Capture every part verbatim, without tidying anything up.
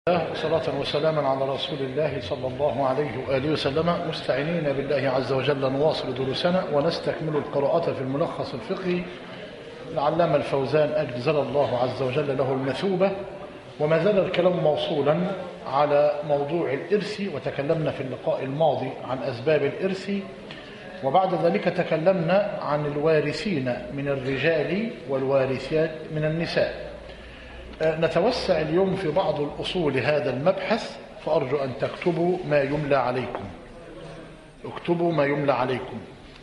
صلاة وسلاما على رسول الله صلى الله عليه وآله وسلم، مستعينين بالله عز وجل نواصل دروسنا ونستكمل القراءة في الملخص الفقهي العلامة الفوزان أجزل الله عز وجل له المثوبة. وما زال الكلام موصولا على موضوع الإرث، وتكلمنا في اللقاء الماضي عن أسباب الإرث، وبعد ذلك تكلمنا عن الوارثين من الرجال والوارثات من النساء. نتوسع اليوم في بعض الأصول هذا المبحث، فأرجو أن تكتبوا ما يملى عليكم. اكتبوا ما يملى عليكم.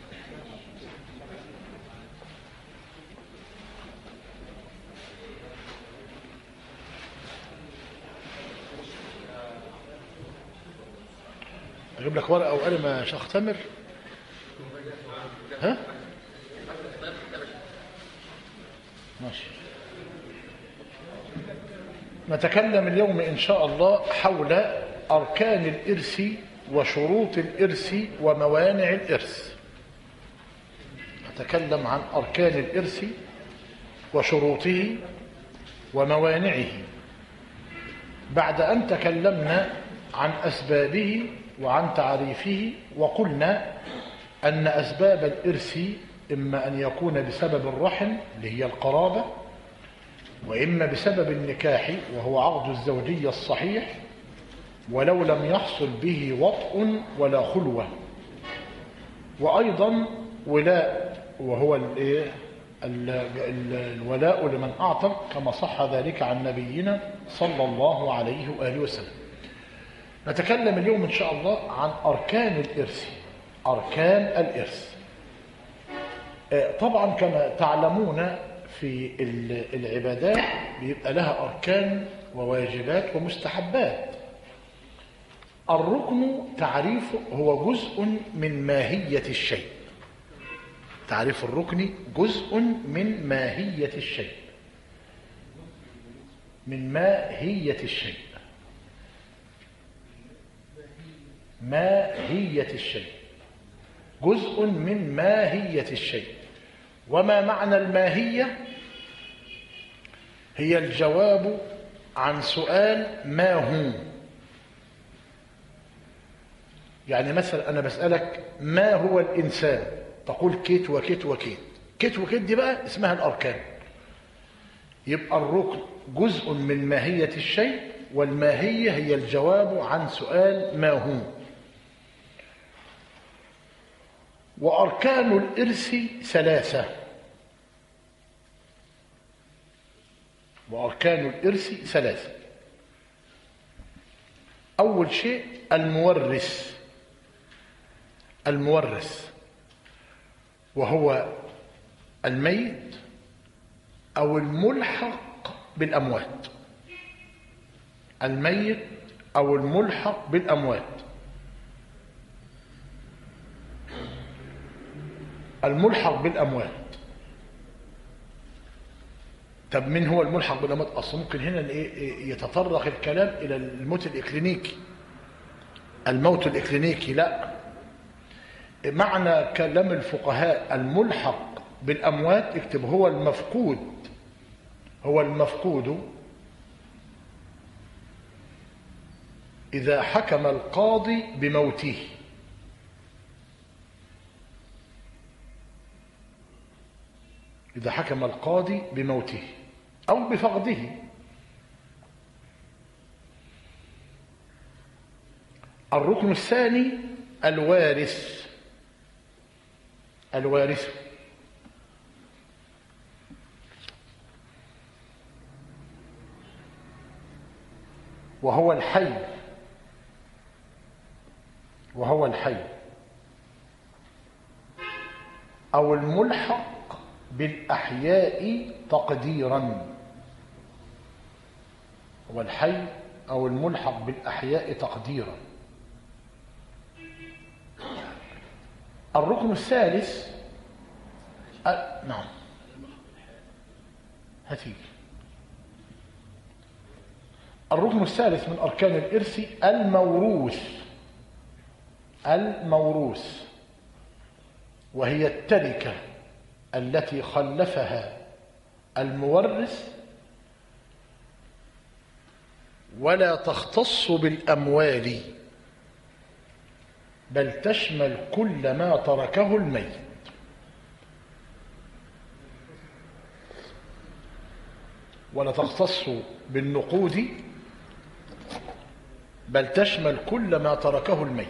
أجيب لك ورقة وقلم يا شيخ تامر؟ ها؟ ماشي. نتكلم اليوم إن شاء الله حول أركان الإرث وشروط الإرث وموانع الإرث. نتكلم عن أركان الإرث وشروطه وموانعه بعد أن تكلمنا عن أسبابه وعن تعريفه، وقلنا أن أسباب الإرث إما أن يكون بسبب الرحم اللي هي القرابة، وإما بسبب النكاح وهو عقد الزوجية الصحيح ولو لم يحصل به وطء ولا خلوة، وأيضا ولاء وهو الولاء لمن أعتق كما صح ذلك عن نبينا صلى الله عليه وآله وسلم. نتكلم اليوم إن شاء الله عن أركان الإرث. أركان الإرث طبعا كما تعلمون في العبادات بيبقى لها أركان وواجبات ومستحبات. الركن تعريفه هو جزء من ماهية الشيء. تعريف الركن جزء من ماهية الشيء. من ماهية الشيء. ماهية الشيء جزء من ماهية الشيء. وما معنى الماهية؟ هي الجواب عن سؤال ما هو. يعني مثلا أنا بسألك ما هو الإنسان، تقول كيت وكيت وكيت. كيت وكيت دي بقى اسمها الأركان. يبقى الركن جزء من ماهية الشيء، والماهية هي الجواب عن سؤال ما هو. وأركان الإرث ثلاثة. وأركان الإرث ثلاثة. أول شيء المورث. المورث وهو الميت أو الملحق بالأموات. الميت أو الملحق بالأموات. الملحق بالأموات. طب من هو الملحق بالأموات؟ أصلا ممكن هنا يتطرق الكلام إلى الموت الإكلينيكي. الموت الإكلينيكي لا، معنى كلام الفقهاء الملحق بالأموات اكتب هو المفقود. هو المفقود إذا حكم القاضي بموته. إذا حكم القاضي بموته أو بفقده. الركن الثاني الوارث. الوارث وهو الحي. وهو الحي أو الملحق بالأحياء تقديرا. هو الحي أو الملحق بالأحياء تقديرا. الركن الثالث أ... نعم هتيجي. الركن الثالث من أركان الإرث الموروث. الموروث وهي التركة التي خلفها المورث ولا تختص بالأموال، بل تشمل كل ما تركه الميت. ولا تختص بالنقود، بل تشمل كل ما تركه الميت.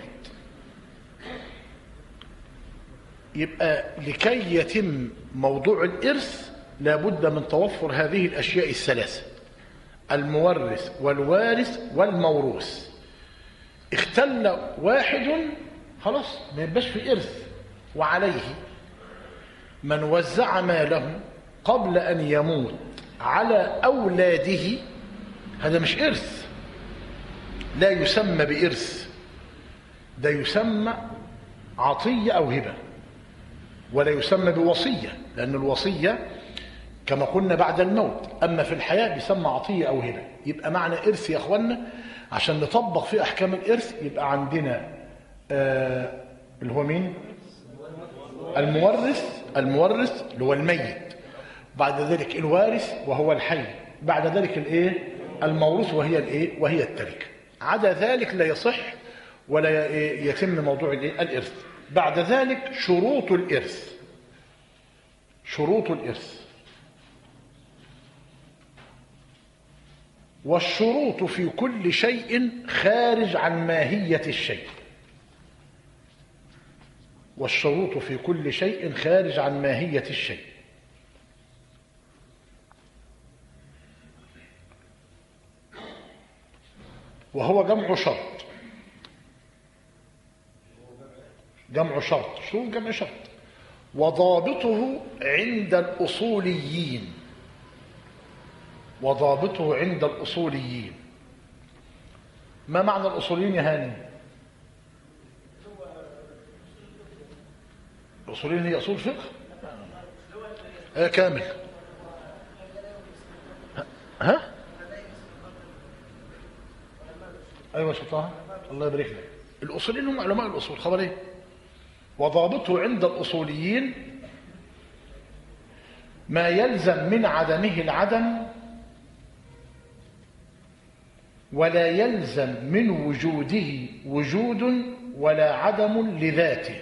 يبقى لكي يتم موضوع الإرث لابد من توفر هذه الأشياء الثلاثة: المورث والوارث والموروث. اختل واحد خلاص ما يبقاش في إرث. وعليه من وزع ماله قبل أن يموت على أولاده هذا مش إرث، لا يسمى بإرث، ده يسمى عطية أو هبة، ولا يسمى بوصية، لأن الوصية كما قلنا بعد الموت، أما في الحياة بيسمى عطية أو هبة. يبقى معنى إرث يا أخوانا عشان نطبق في أحكام الإرث يبقى عندنا آه اللي هو مين؟ المورث، المورث اللي هو الميت، بعد ذلك الوارث وهو الحي، بعد ذلك الايه؟ الموروث وهي الايه؟ وهي التركه. عدا ذلك لا يصح ولا يتم موضوع الايه؟ الارث. بعد ذلك شروط الارث. شروط الارث. والشروط في كل شيء خارج عن ماهيه الشيء. والشروط في كل شيء خارج عن ماهيه الشيء. وهو جمع شرط. جمع شرط. شو جمع شرط؟ وضابطه عند الأصوليين. وضابطه عند الأصوليين. ما معنى الأصوليين يا هاني؟ الأصوليين هي أصول فقه؟ آه كامل. ها؟ ايوه شطها الله يبارك لك. الاصوليين هم علماء الاصول. خبر ايه؟ وضابطه عند الاصوليين ما يلزم من عدمه العدم، ولا يلزم من وجوده وجود ولا عدم لذاته.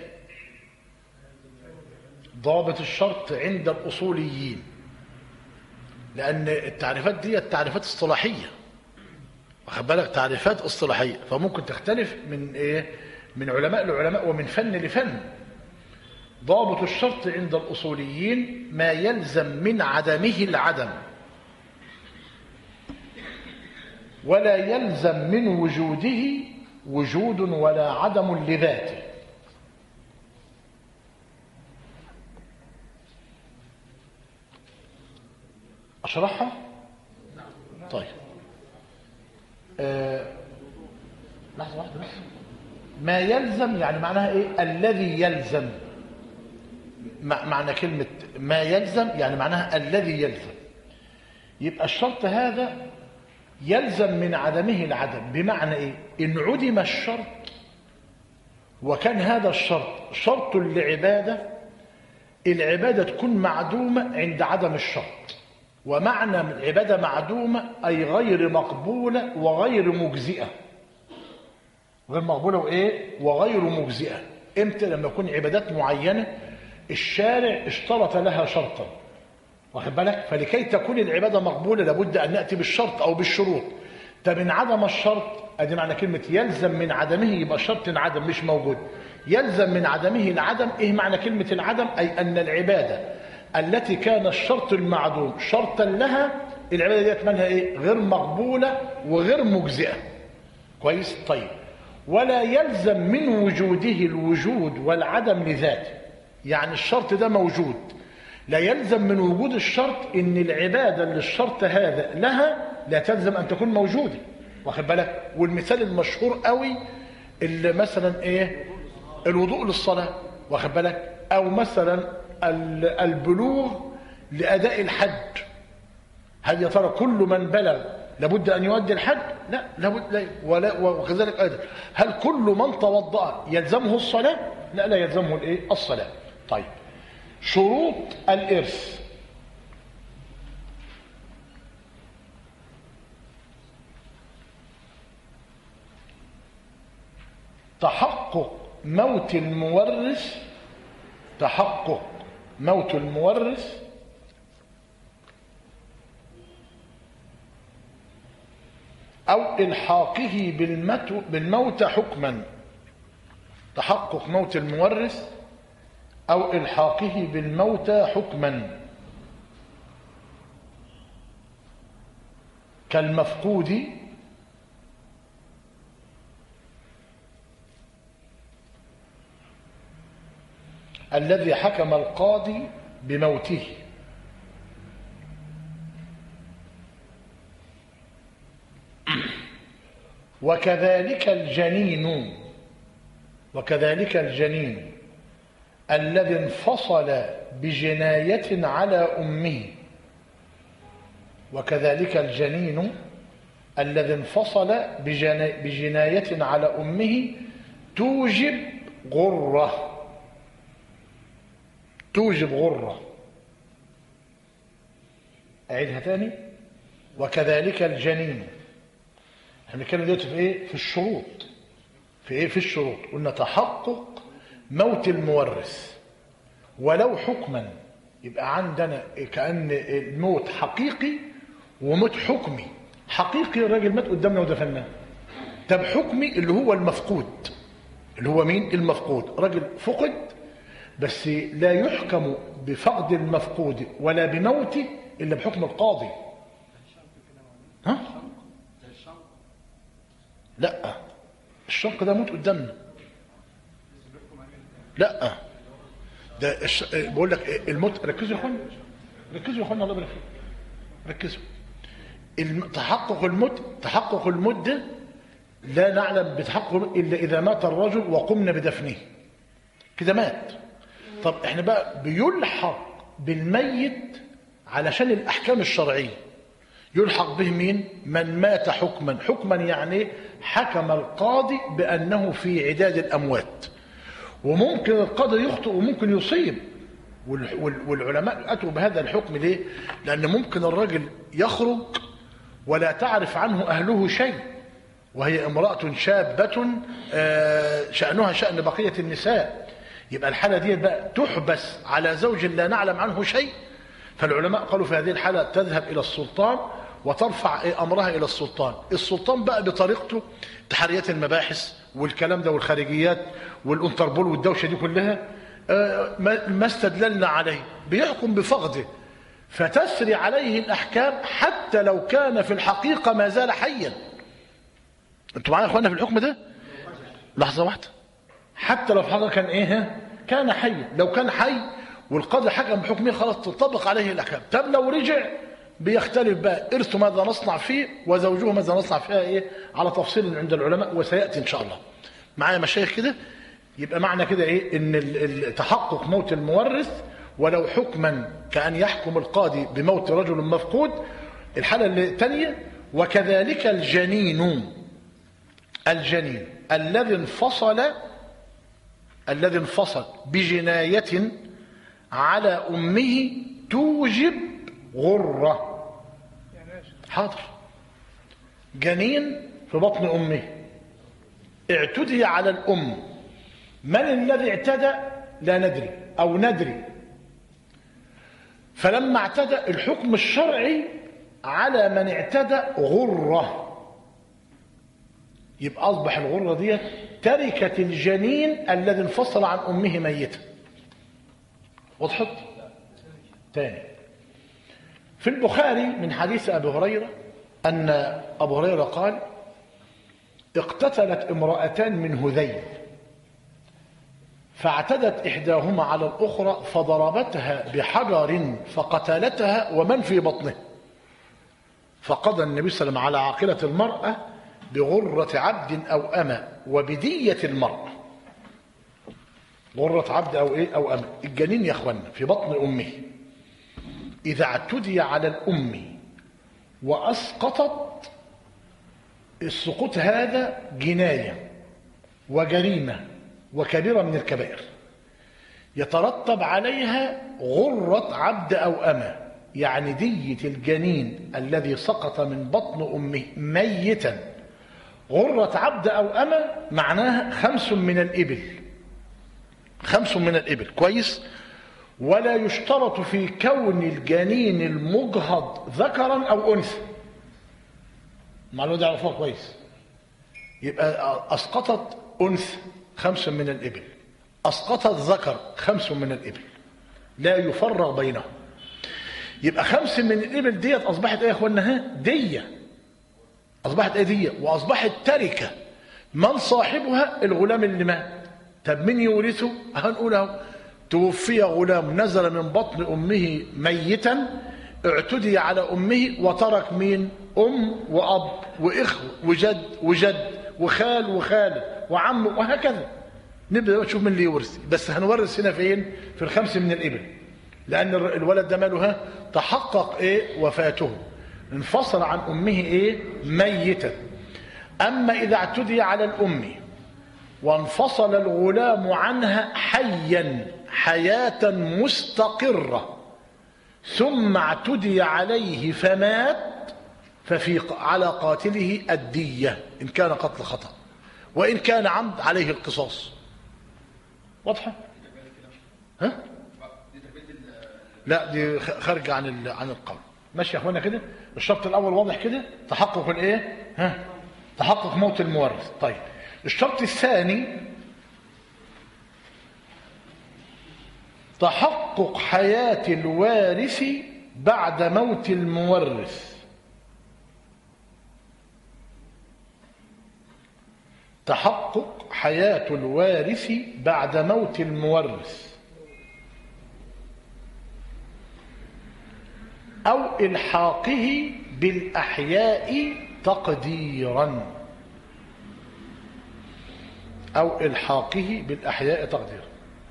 ضابط الشرط عند الاصوليين، لان التعريفات دي التعريفات اصطلاحيه، واخد بالك؟ تعريفات اصطلاحيه، فممكن تختلف من ايه؟ من علماء لعلماء ومن فن لفن. ضابط الشرط عند الاصوليين ما يلزم من عدمه العدم، ولا يلزم من وجوده وجود ولا عدم لذاته. اشرحها؟ طيب آه، لحظة واحدة بس. ما يلزم يعني معناها ايه؟ الذي يلزم. معنى كلمة ما يلزم يعني معناها الذي يلزم. يبقى الشرط هذا يلزم من عدمه العدم، بمعنى ايه؟ ان عدم الشرط وكان هذا الشرط شرط لعبادة، العبادة تكون معدومة عند عدم الشرط. ومعنى العبادة معدومة أي غير مقبولة وغير مجزئة. غير مقبولة وإيه؟ وغير مجزئة. إمتى؟ لما يكون عبادات معينة الشارع اشترط لها شرطا، واخد بالك؟ فلكي تكون العبادة مقبولة لابد أن نأتي بالشرط أو بالشروط. طب من عدم الشرط، أدي معنى كلمة يلزم من عدمه، يبقى الشرط انعدم مش موجود. يلزم من عدمه العدم. إيه معنى كلمة العدم؟ أي أن العبادة التي كان الشرط المعدوم شرطا لها، العبادة دي مالها ايه؟ غير مقبولة وغير مجزئة. كويس؟ طيب. ولا يلزم من وجوده الوجود والعدم لذاته. يعني الشرط ده موجود، لا يلزم من وجود الشرط ان العبادة اللي الشرط هذا لها لا تلزم ان تكون موجودة، واخد بالك؟ والمثال المشهور قوي اللي مثلا ايه؟ الوضوء للصلاة، واخد بالك؟ او مثلا البلوغ لأداء الحج. هل يا ترى كل من بلغ لابد أن يؤدي الحج؟ لا، لابد لا. ولا وكذلك أيضا هل كل من توضأ يلزمه الصلاة؟ لا، لا يلزمه الايه؟ الصلاة. طيب شروط الإرث. تحقق موت المورث تحقق موت المورث أو إلحاقه بالموت حكما. تحقق موت المورث أو إلحاقه بالموت حكما كالمفقود الذي حكم القاضي بموته، وكذلك الجنين وكذلك الجنين الذي انفصل بجناية على أمه وكذلك الجنين الذي انفصل بجناية على أمه توجب غرة توجب غرة أعيدها تاني. وكذلك الجنين، احنا بنتكلم دلوقتي في ايه؟ في الشروط. في ايه؟ في الشروط. قلنا تحقق موت المورث ولو حكما، يبقى عندنا كأن الموت حقيقي وموت حكمي. حقيقي الراجل مات قدامنا ودفناه، طب حكمي اللي هو المفقود، اللي هو مين؟ المفقود. راجل فقد بس لا يحكم بفقد المفقود ولا بموته إلا بحكم القاضي. ها؟ لا، الشنق ده موت قدامنا. لا، ده الش... بقول لك الموت. ركزوا يا اخوانا، ركزوا يا اخوانا، الله يبارك فيكم، ركزوا. الم... تحقق الموت تحقق الموت ده لا نعلم بتحقق الا اذا مات الرجل وقمنا بدفنه، كده مات. طب احنا بقى بيلحق بالميت علشان الاحكام الشرعيه. يلحق به مين؟ من مات حكما. حكما يعني حكم القاضي بانه في عداد الاموات، وممكن القاضي يخطئ وممكن يصيب، والعلماء اتوا بهذا الحكم ليه؟ لان ممكن الرجل يخرج ولا تعرف عنه اهله شيء، وهي امراه شابه شانها شان بقيه النساء، يبقى الحاله دي بقى تحبس على زوج لا نعلم عنه شيء. فالعلماء قالوا في هذه الحاله تذهب الى السلطان وترفع امرها الى السلطان. السلطان بقى بطريقته، تحريات المباحث والكلام ده والخارجيات والانتربول والدوشه دي كلها ما استدللنا عليه، بيحكم بفقده، فتسري عليه الاحكام حتى لو كان في الحقيقه ما زال حيا. انتوا معايا يا اخوانا في الحكم ده؟ لحظه واحده. حتى لو في الحقيقه كان ايه؟ كان حيا. لو كان حي والقاضي حكم بحكمه خلاص تطبق عليه الاحكام. طب لو رجع بيختلف بقى ارثه ماذا نصنع فيه وزوجه ماذا نصنع فيها، ايه على تفصيل عند العلماء وسياتي ان شاء الله. معايا مشايخ كده؟ يبقى معنى كده ايه؟ ان تحقق موت المورث ولو حكما كأن يحكم القاضي بموت رجل مفقود. الحالة الثانية وكذلك الجنين الجنين الذي انفصل الذي انفصل بجناية على أمه توجب غرة. حاضر. جنين في بطن أمه اعتدي على الأم، من الذي اعتدى؟ لا ندري أو ندري. فلما اعتدى الحكم الشرعي على من اعتدى غرة، يبقى أصبح الغرة دي تركة الجنين الذي انفصل عن أمه ميتا. وضحت؟ تاني، في البخاري من حديث أبي هريرة أن أبو هريرة قال اقتتلت امرأتان من هذيل، فاعتدت إحداهما على الأخرى فضربتها بحجر فقتلتها ومن في بطنه، فقضى النبي صلى الله عليه وسلم على عاقلة المرأة بغرة عبد أو أمة وبدية المرأة. غرة عبد أو إيه أو أمة. الجنين يا أخوانا في بطن أمه إذا اعتدي على الأم وأسقطت، السقوط هذا جناية وجريمة وكبيرة من الكبائر، يترتب عليها غرة عبد أو أمة، يعني دية الجنين الذي سقط من بطن أمه ميتا غرة عبد أو أمة معناها خمس من الإبل، خمس من الإبل، كويس. ولا يشترط في كون الجنين المجهض ذكرا أو أنثى. المعلومة دي عرفوها كويس. يبقى أسقطت أنثى خمس من الإبل، أسقطت ذكر خمس من الإبل، لا يفرق بينهم. يبقى خمس من الإبل ديت أصبحت إيه يا أخوانا؟ دية. أصبحت إيه دية؟ وأصبحت تركة من صاحبها الغلام اللي مات. طب مين يورثه؟ هنقول اهو: توفي غلام نزل من بطن أمه ميتا، اعتدي على أمه وترك مين؟ أم وأب وإخوة وجد وجد وخال وخالة وعم وهكذا. نبدأ نشوف من اللي يورث. بس هنورث هنا فين؟ في الخمس من الإبل، لأن الولد ده ماله؟ ها؟ تحقق إيه؟ وفاته، انفصل عن أمه إيه؟ ميتا. أما إذا اعتدي على الأم وانفصل الغلام عنها حيا حياة مستقرة ثم اعتدي عليه فمات، ففي على قاتله الدية إن كان قتل خطأ، وإن كان عمد عليه القصاص. واضحة؟ ها؟ لا دي خارجة عن عن القول. ماشي يا اخوانا كده؟ الشرط الأول واضح كده؟ تحقق الإيه؟ ها؟ تحقق موت المورث. طيب الشرط الثاني تحقق حياة الوارث بعد موت المورث. تحقق حياة الوارث بعد موت المورث أو إلحاقه بالأحياء تقديرا، أو إلحاقه بالأحياء تقديرا.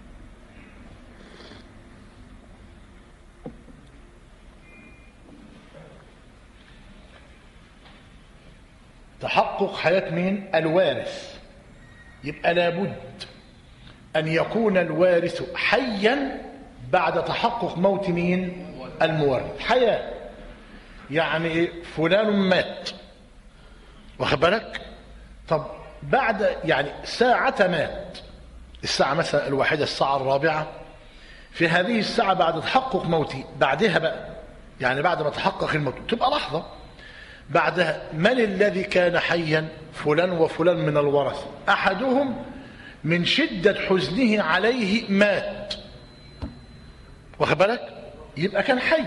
تحقق حياة مين؟ الوارث. يبقى لابد أن يكون الوارث حيا بعد تحقق موت مين؟ المورث. حياة يعني فلان مات، واخد بالك؟ طب بعد يعني ساعة مات، الساعة مثلا الواحدة، الساعة الرابعة، في هذه الساعة بعد تحقق موتي، بعدها بقى يعني بعد ما تحقق الموت تبقى لحظة بعدها، من الذي كان حيا؟ فلان وفلان من الورثة، أحدهم من شدة حزنه عليه مات، واخد بالك؟ يبقى كان حي،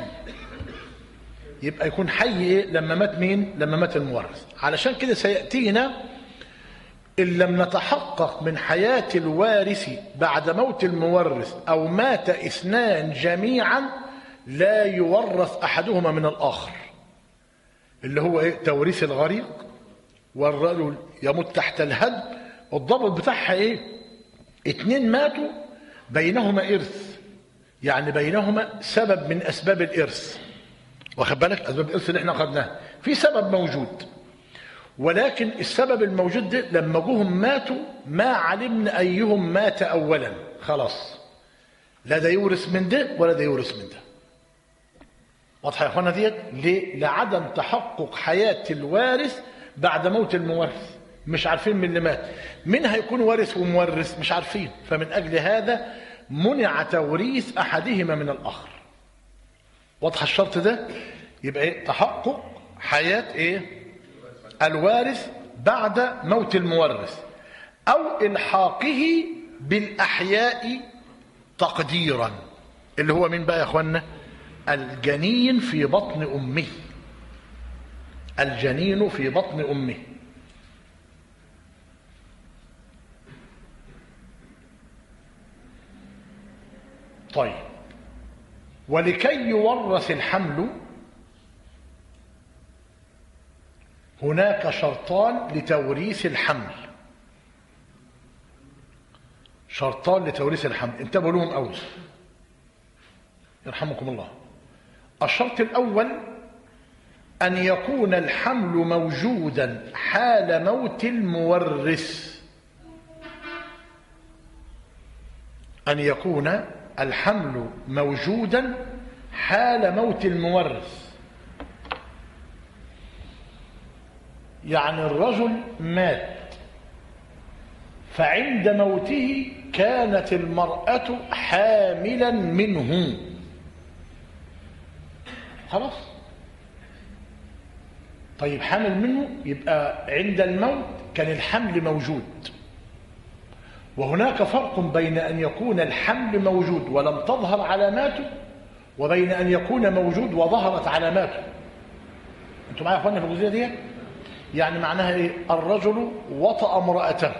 يبقى يكون حي إيه؟ لما مات مين؟ لما مات المورث. علشان كده سيأتينا إن لم نتحقق من حياة الوارث بعد موت المورث أو مات اثنان جميعا لا يورث أحدهما من الآخر، اللي هو إيه؟ توريث الغريق، والرجل يموت تحت الهد. والضبط بتاعها إيه؟ اتنين ماتوا بينهما إرث، يعني بينهما سبب من أسباب الإرث، واخد بالك؟ أسباب الإرث اللي احنا أخذناها في سبب موجود، ولكن السبب الموجود ده لما جوهم ماتوا ما علمنا أيهم مات أولا، خلاص لا ده يورث من ده ولا ده يورث من ده. واضحة يا أخوانا ديت؟ ليه؟ لعدم تحقق حياة الوارث بعد موت المورث. مش عارفين من اللي مات مين هيكون وارث ومورث، مش عارفين. فمن أجل هذا منع توريث أحدهما من الآخر. واضح الشرط ده؟ يبقى إيه؟ تحقق حياة إيه؟ الوارث بعد موت المورث أو إلحاقه بالأحياء تقديرا، اللي هو مين بقى يا أخوانا؟ الجنين في بطن أمه. الجنين في بطن أمه. طيب ولكي يورث الحمل هناك شرطان لتوريث الحمل. شرطان لتوريث الحمل، انتبهوا لهم أول يرحمكم الله. الشرط الأول أن يكون الحمل موجودا حال موت المورث. أن يكون الحمل موجودا حال موت المورث. يعني الرجل مات، فعند موته كانت المرأة حاملا منه، خلاص. طيب حامل منه، يبقى عند الموت كان الحمل موجود. وهناك فرق بين أن يكون الحمل موجود ولم تظهر علاماته، وبين أن يكون موجود وظهرت علاماته. انتوا معايا يا اخوانا في الجزئية دي؟ يعني معناها ايه؟ الرجل وطأ امرأته،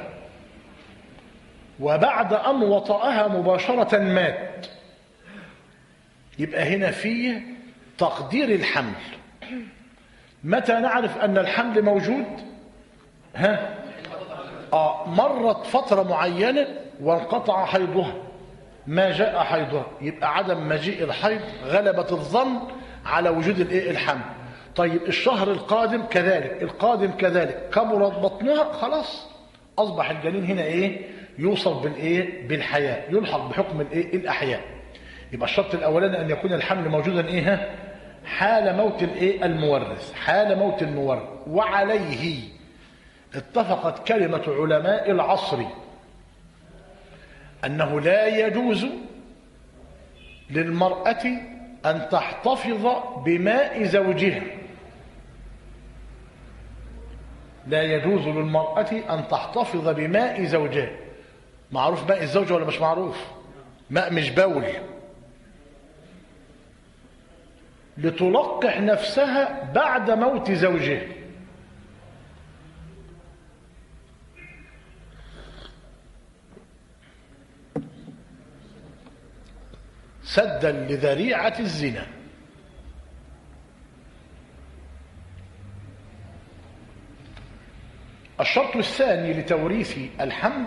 وبعد أن وطأها مباشرة مات، يبقى هنا فيه تقدير الحمل. متى نعرف أن الحمل موجود؟ ها؟ آه مرت فترة معينة وانقطع حيضها، ما جاء حيضها، يبقى عدم مجيء الحيض غلبة الظن على وجود الايه؟ الحمل. طيب الشهر القادم كذلك، القادم كذلك، كبرت بطنها، خلاص أصبح الجنين هنا ايه؟ يوصف بالايه؟ بالحياة، يلحق بحكم الايه؟ الأحياء. يبقى الشرط الأولاني أن يكون الحمل موجودا ايه؟ حال موت الايه؟ المورث، حال موت المورث. وعليه اتفقت كلمة علماء العصر أنه لا يجوز للمرأة أن تحتفظ بماء زوجها، لا يجوز للمرأة أن تحتفظ بماء زوجها. معروف ماء الزوج ولا مش معروف؟ ماء مش بول، لتلقح نفسها بعد موت زوجها. سدا لذريعة الزنا. الشرط الثاني لتوريث الحمل،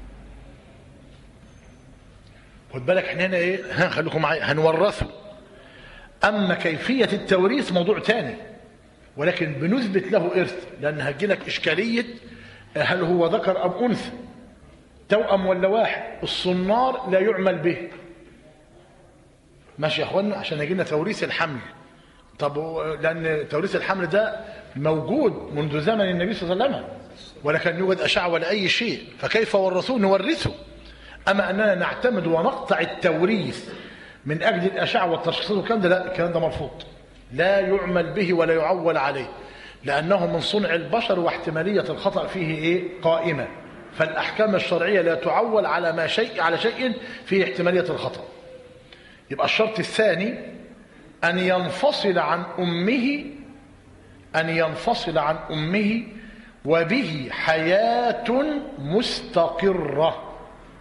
خد بالك احنا هنا ايه؟ ها خليكم معايا، هنورثه. اما كيفية التوريث موضوع تاني، ولكن بنثبت له ارث، لان هتجيلك اشكالية هل هو ذكر ام انثى، توأم ولا واحد. الصنار لا يعمل به، ماشي يا اخوانا، عشان يجينا توريث الحمل. طب لان توريث الحمل ده موجود منذ زمن النبي صلى الله عليه وسلم، ولا كان يوجد اشعه ولا اي شيء، فكيف ورثوه؟ نورثه. اما اننا نعتمد ونقطع التوريث من اجل الاشعه والتشخيص والكلام ده، لا، الكلام ده مرفوض، لا يعمل به ولا يعول عليه، لانه من صنع البشر واحتماليه الخطا فيه ايه؟ قائمه. فالاحكام الشرعيه لا تعول على ما شيء على شيء فيه احتماليه الخطا. يبقى الشرط الثاني أن ينفصل عن أمه، أن ينفصل عن أمه وبه حياة مستقرة.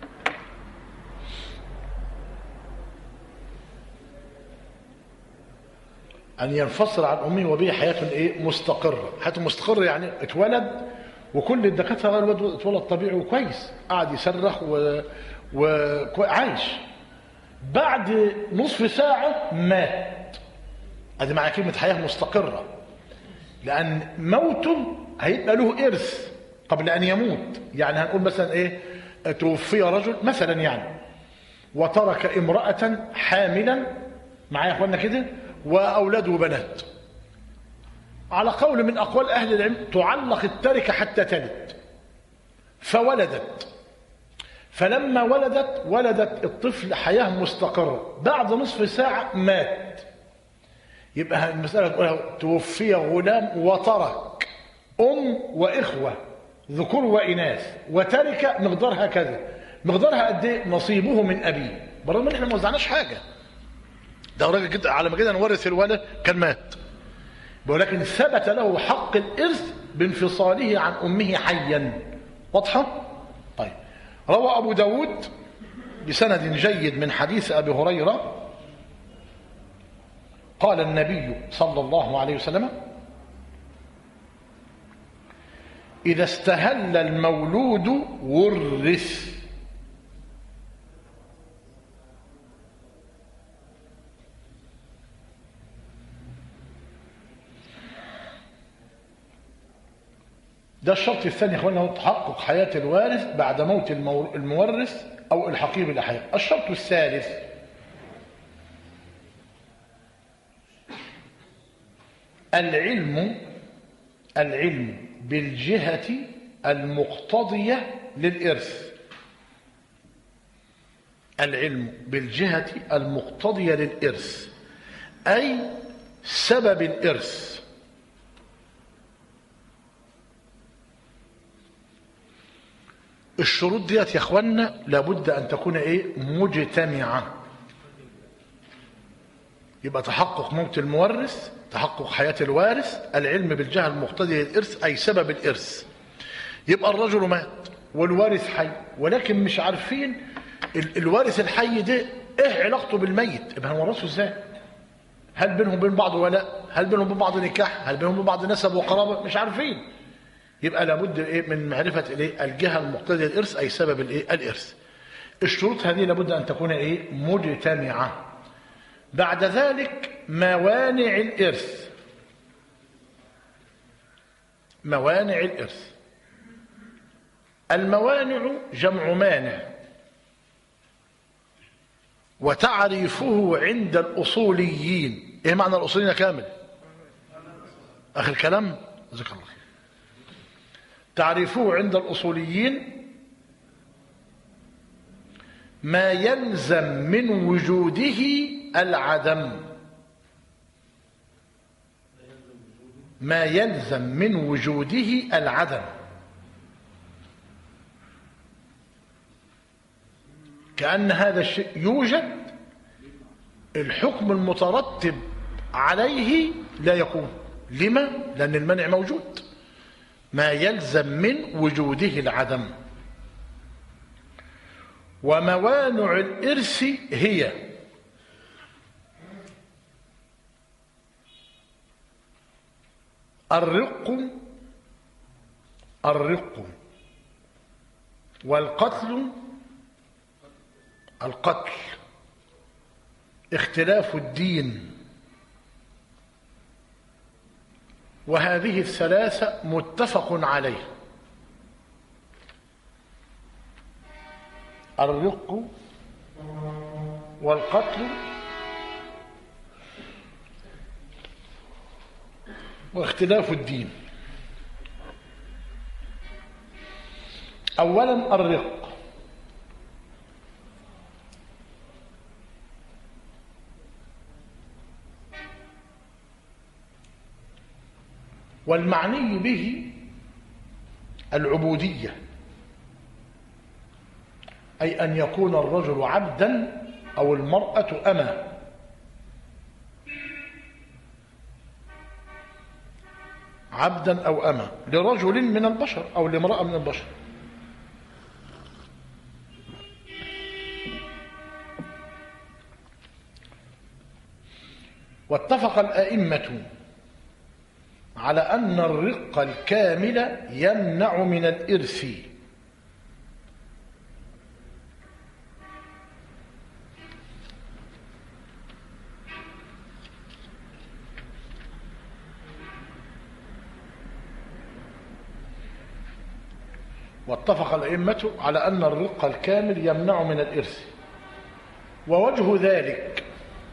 أن ينفصل عن أمه وبه حياة إيه؟ مستقرة. حياة مستقرة يعني اتولد وكل الدكاترة قالوا الولد اتولد طبيعي وكويس، قاعد يصرخ وعايش، بعد نصف ساعة مات. ادي معنى كلمة حياة مستقرة، لأن موته هيبقى له إرث قبل أن يموت. يعني هنقول مثلا إيه؟ توفي رجل مثلا يعني، وترك امرأة حاملا، معايا يا اخوانا كده، وأولاد وبنات. على قول من أقوال أهل العلم تعلق التركة حتى تلد، فولدت، فلما ولدت ولدت الطفل حياة مستقرة، بعد نصف ساعة مات. يبقى المسألة تقولها توفي غلام وترك أم وإخوة ذكور وإناث، وترك مقدارها كذا، مقدارها قد ايه؟ نصيبه من أبيه، برغم ان احنا ما وزعناش حاجة. ده راجل كده على ما كده نورث الولد كان مات، ولكن ثبت له حق الإرث بانفصاله عن أمه حيا. واضحة؟ طيب، روى أبو داود بسند جيد من حديث أبي هريرة قال النبي صلى الله عليه وسلم: إذا استهل المولود ورث. ده الشرط الثاني يا اخوانا، هو تحقق حياة الوارث بعد موت المورث أو الحقيق بالأحياء. الشرط الثالث العلم العلم بالجهة المقتضية للإرث. العلم بالجهة المقتضية للإرث أي سبب الإرث. الشروط ديت يا اخوانا لابد ان تكون ايه؟ مجتمعه. يبقى تحقق موت المورث، تحقق حياه الوارث، العلم بالجهه المقتضيه للارث اي سبب الارث. يبقى الرجل مات والوارث حي، ولكن مش عارفين الوارث الحي ده ايه علاقته بالميت، يبقى هنورثه ازاي؟ هل بينهم وبين بعض ولاء؟ هل بينهم وبين بعض نكاح؟ هل بينهم وبين بعض نسب وقرابه؟ مش عارفين. يبقى لابد ايه؟ من معرفه الايه؟ الجهه المقتضيه للارث اي سبب الايه؟ الارث. الشروط هذه لابد ان تكون ايه؟ مجتمعه. بعد ذلك موانع الارث. موانع الارث. الموانع جمع مانع، وتعريفه عند الاصوليين. ايه معنى الاصوليين كامل؟ اخر كلام ذكر الله. تعريفه عند الأصوليين ما يلزم من وجوده العدم. ما يلزم من وجوده العدم، كأن هذا الشيء يوجد، الحكم المترتب عليه لا يكون. لما؟ لأن المنع موجود. ما يلزم من وجوده العدم. وموانع الإرث هي الرق الرق والقتل القتل، اختلاف الدين. وهذه الثلاثة متفق عليه. الرق والقتل واختلاف الدين. أولا الرق. والمعني به العبودية، أي أن يكون الرجل عبدا أو المرأة أما. عبدا أو أما لرجل من البشر أو لامرأة من البشر. واتفق الأئمة على أن الرق الكامل يمنع من الإرث. واتفق الأئمة على أن الرق الكامل يمنع من الإرث. ووجه ذلك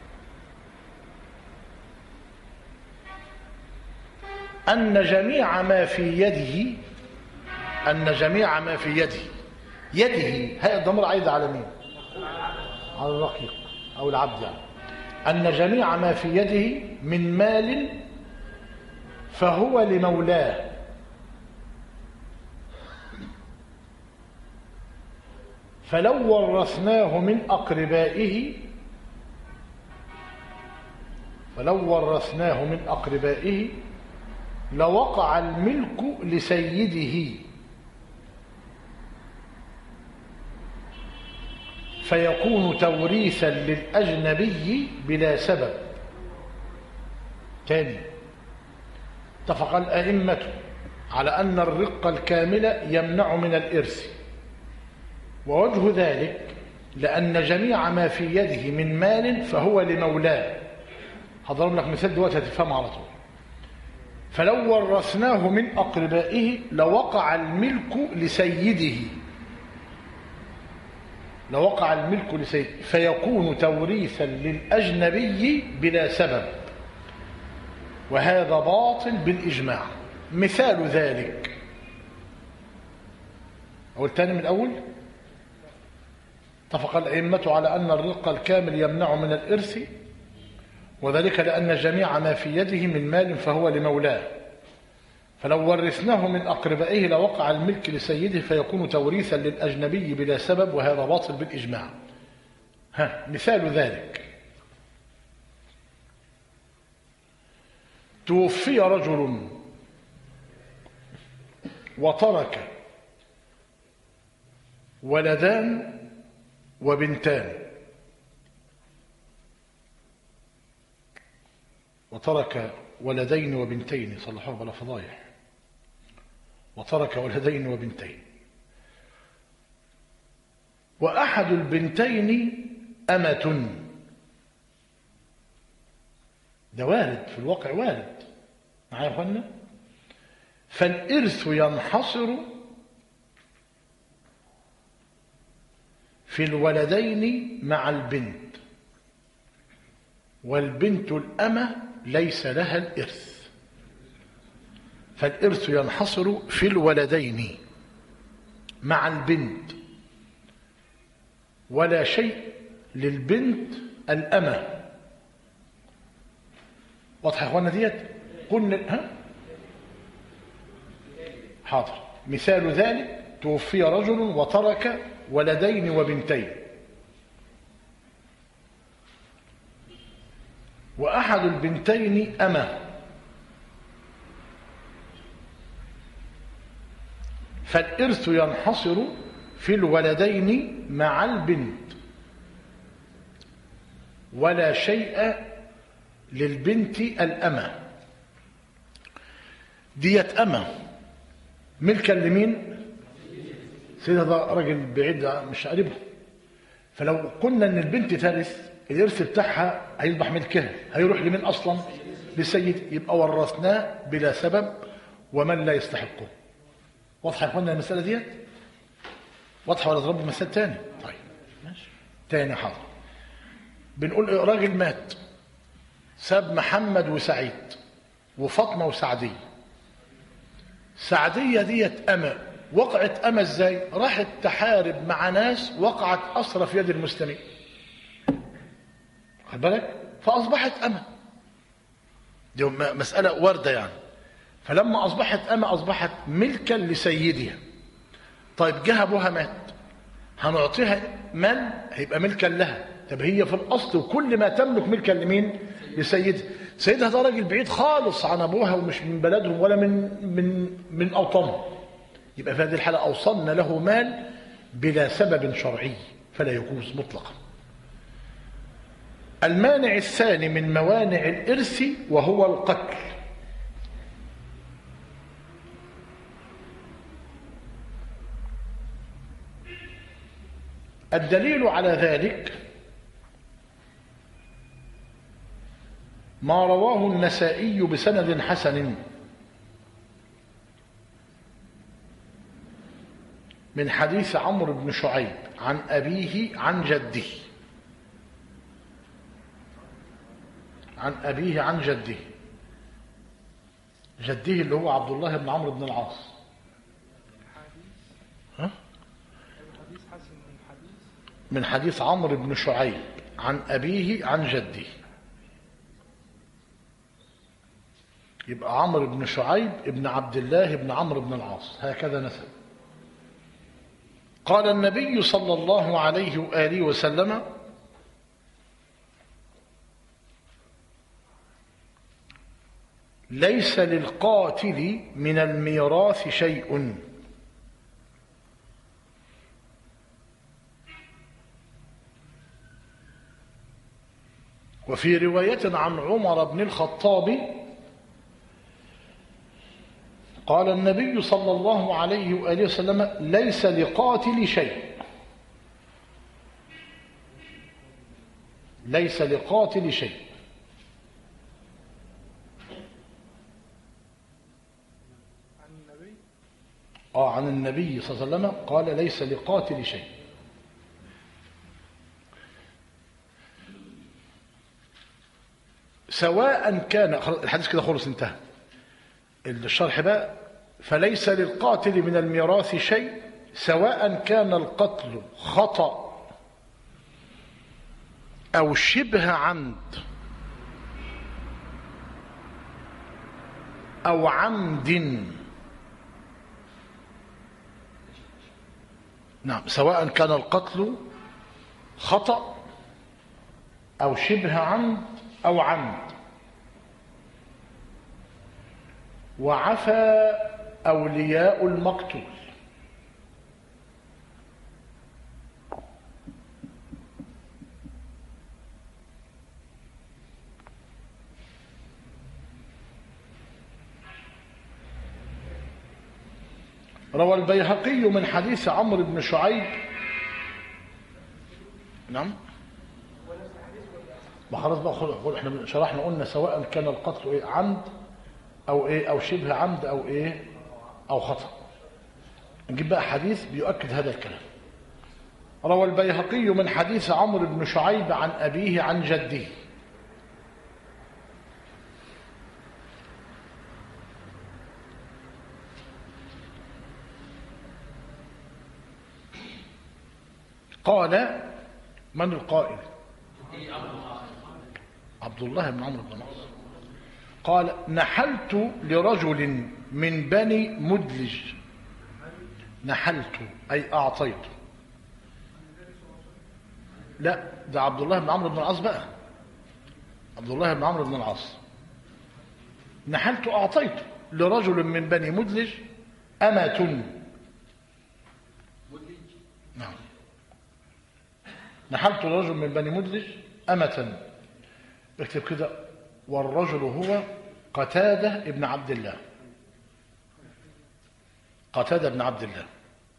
أن جميع ما في يده أن جميع ما في يده يده هاي الضمير عايد على مين؟ على الرقيق أو العبد يعني. أن جميع ما في يده من مال فهو لمولاه، فلو ورثناه من أقربائه فلو ورثناه من أقربائه لوقع الملك لسيده، فيكون توريثا للأجنبي بلا سبب. ثاني، اتفق الأئمة على أن الرق الكامل يمنع من الإرث. ووجه ذلك لأن جميع ما في يده من مال فهو لمولاه. هضرب لك مثال دلوقتي هتفهم على طول. فلو ورثناه من أقربائه لوقع الملك لسيده لوقع الملك لسيده فيكون توريثا للأجنبي بلا سبب، وهذا باطل بالإجماع. مثال ذلك، أقول تاني من الأول. اتفق الأئمة على أن الرق الكامل يمنع من الإرث، وذلك لأن جميع ما في يده من مال فهو لمولاه، فلو ورثناه من أقربائه لوقع الملك لسيده فيكون توريثا للأجنبي بلا سبب، وهذا باطل بالإجماع. ها مثال ذلك: توفي رجل وترك ولدان وبنتان، وترك ولدين وبنتين، صلحوه بلا فضايح، وترك ولدين وبنتين، وأحد البنتين أمة. ده وارد في الواقع، وارد معايا يا اخوانا. فالإرث ينحصر في الولدين مع البنت، والبنت الأمة ليس لها الإرث. فالإرث ينحصر في الولدين مع البنت، ولا شيء للبنت الأمة. واضح يا اخوانا ديت؟ قلنا ها حاضر. مثال ذلك: توفي رجل وترك ولدين وبنتين، وأحد البنتين أمة، فالإرث ينحصر في الولدين مع البنت، ولا شيء للبنت الأمة. ديت أمة ملكا لمين؟ سيدها ده راجل بعيد مش قريبها، فلو قلنا ان البنت ترث الارث بتاعها هيصبح ملكها، هيروح لمين اصلا؟ للسيد، يبقى ورثناه بلا سبب ومن لا يستحقه. واضحه يا اخوانا المساله ديت؟ واضحه ولا اضرب مثال تاني؟ طيب ماشي تاني حاضر. بنقول راجل مات ساب محمد وسعيد وفاطمه وسعديه. سعديه ديت أمة، وقعت أمة ازاي؟ راحت تحارب مع ناس وقعت أسرى في يد المسلمين، خد بالك؟ فأصبحت أمة. دي مسألة واردة يعني. فلما أصبحت أمة أصبحت ملكا لسيدها. طيب جه أبوها مات، هنعطيها مال هيبقى ملكا لها. طب هي في الأصل وكل ما تملك ملكا لمين؟ لسيدها. سيدها ده راجل بعيد خالص عن أبوها ومش من بلدهم ولا من من من أوطانهم، يبقى في هذه الحالة أوصلنا له مال بلا سبب شرعي فلا يجوز مطلقا. المانع الثاني من موانع الإرث وهو القتل. الدليل على ذلك ما رواه النسائي بسند حسن من حديث عمرو بن شعيب عن أبيه عن جده، عن أبيه عن جده، جده اللي هو عبد الله بن عمرو بن العاص. ها؟ من حديث عمرو بن شعيب عن أبيه عن جده، يبقى عمرو بن شعيب ابن عبد الله بن عمرو بن العاص، هكذا نسب. قال النبي صلى الله عليه وآله وسلم: ليس للقاتل من الميراث شيء وفي رواية عن عمر بن الخطاب قال النبي صلى الله عليه وآله وسلم: ليس لقاتل شيء، ليس لقاتل شيء. عن النبي آه عن النبي صلى الله عليه وسلم قال: ليس لقاتل شيء. سواء كان، الحديث كده خلص انتهى. الشرح بقى: فليس للقاتل من الميراث شيء سواء كان القتل خطأ أو شبه عمد أو عمد. نعم، سواء كان القتل خطأ أو شبه عمد أو عمد. وعفى أولياء المقتول. روى البيهقي من حديث عمرو بن شعيب. نعم، ما خلاص بقى، خلاص احنا شرحنا قلنا سواء كان القتل ايه عمد او ايه او شبه عمد او ايه او خطأ. نجيب بقى حديث بيؤكد هذا الكلام. روى البيهقي من حديث عمرو بن شعيب عن أبيه عن جده قال: من القائل؟ عبد الله بن عمرو بن العاص. قال: نحلت لرجل من بني مدلج. نحلت أي أعطيت. لا، ده عبد الله بن عمرو بن العاص بقى. عبد الله بن عمرو بن العاص. نحلت أعطيت لرجل من بني مدلج أمة. نعم، نحلت لرجل من بني مدلج أمة. اكتب كده: والرجل هو قتادة ابن عبد الله. قتادة بن عبد الله.